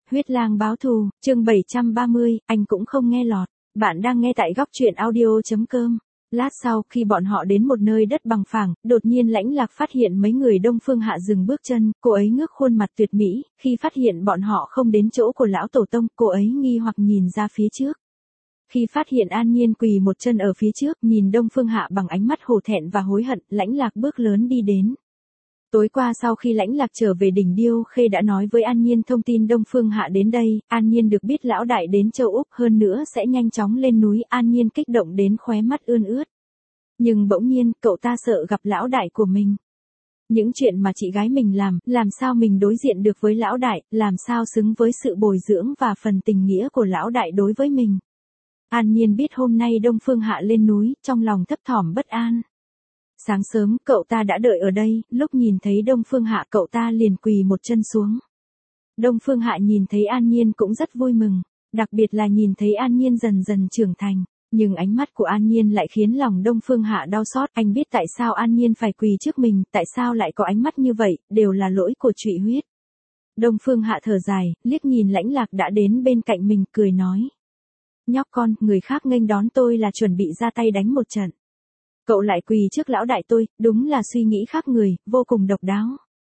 Huyết lang báo thù, chương 730, anh cũng không nghe lọt. Bạn đang nghe tại góc truyện audio.com. Lát sau khi bọn họ đến một nơi đất bằng phẳng, đột nhiên Lãnh Lạc phát hiện mấy người Đông Phương Hạ dừng bước chân, cô ấy ngước khuôn mặt tuyệt mỹ, khi phát hiện bọn họ không đến chỗ của lão tổ tông, cô ấy nghi hoặc nhìn ra phía trước. Khi phát hiện An Nhiên quỳ một chân ở phía trước, nhìn Đông Phương Hạ bằng ánh mắt hổ thẹn và hối hận, Lãnh Lạc bước lớn đi đến. Tối qua sau khi Lãnh Lạc trở về đỉnh Điêu Khê đã nói với An Nhiên thông tin Đông Phương Hạ đến đây, An Nhiên được biết lão đại đến châu Úc hơn nữa sẽ nhanh chóng lên núi, An Nhiên kích động đến khóe mắt ươn ướt. Nhưng bỗng nhiên, cậu ta sợ gặp lão đại của mình. Những chuyện mà chị gái mình làm sao mình đối diện được với lão đại, làm sao xứng với sự bồi dưỡng và phần tình nghĩa của lão đại đối với mình. An Nhiên biết hôm nay Đông Phương Hạ lên núi, trong lòng thấp thỏm bất an. Sáng sớm, cậu ta đã đợi ở đây, lúc nhìn thấy Đông Phương Hạ cậu ta liền quỳ một chân xuống. Đông Phương Hạ nhìn thấy An Nhiên cũng rất vui mừng, đặc biệt là nhìn thấy An Nhiên dần dần trưởng thành, nhưng ánh mắt của An Nhiên lại khiến lòng Đông Phương Hạ đau xót, anh biết tại sao An Nhiên phải quỳ trước mình, tại sao lại có ánh mắt như vậy, đều là lỗi của Trụy Huyết. Đông Phương Hạ thở dài, liếc nhìn Lãnh Lạc đã đến bên cạnh mình, cười nói. Nhóc con, người khác nghênh đón tôi là chuẩn bị ra tay đánh một trận. Cậu lại quỳ trước lão đại tôi, đúng là suy nghĩ khác người, vô cùng độc đáo.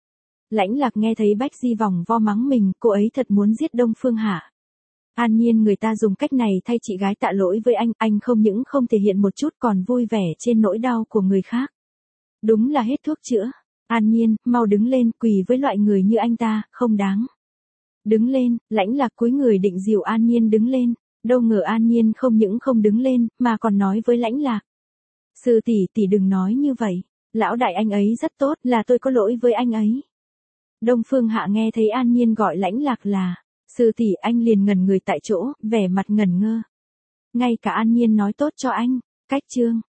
Lãnh Lạc nghe thấy Bách Di vòng vo mắng mình, cô ấy thật muốn giết Đông Phương Hạ. An Nhiên người ta dùng cách này thay chị gái tạ lỗi với anh không những không thể hiện một chút còn vui vẻ trên nỗi đau của người khác. Đúng là hết thuốc chữa. An Nhiên, mau đứng lên, quỳ với loại người như anh ta, không đáng. Đứng lên, Lãnh Lạc cúi người định dìu An Nhiên đứng lên, đâu ngờ An Nhiên không những không đứng lên, mà còn nói với Lãnh Lạc. Sư tỷ đừng nói như vậy, lão đại anh ấy rất tốt, là tôi có lỗi với anh ấy. Đông Phương Hạ nghe thấy An Nhiên gọi Lãnh Lạc là sư tỷ, anh liền ngẩn người tại chỗ, vẻ mặt ngẩn ngơ. Ngay cả An Nhiên nói tốt cho anh. Cách chương